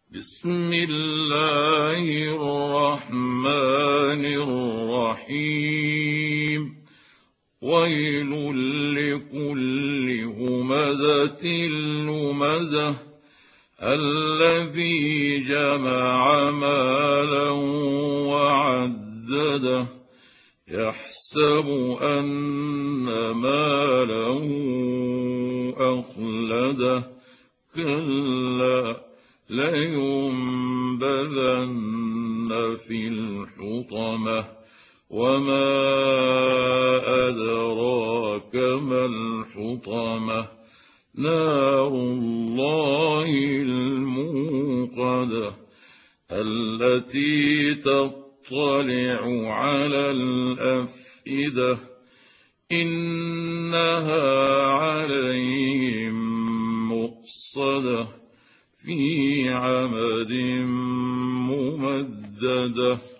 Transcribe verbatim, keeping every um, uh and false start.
بسم الله الرحمن الرحيم ويل لكل همزة لمزة الذي جمع مالا وعدده يحسب أن ماله أخلده كلا لينبذن في الحطمة وما أدراك ما الحطمة نار الله الموقدة التي تطلع على الأفئدة إنها عليهم مؤصدة في عمد ممددة.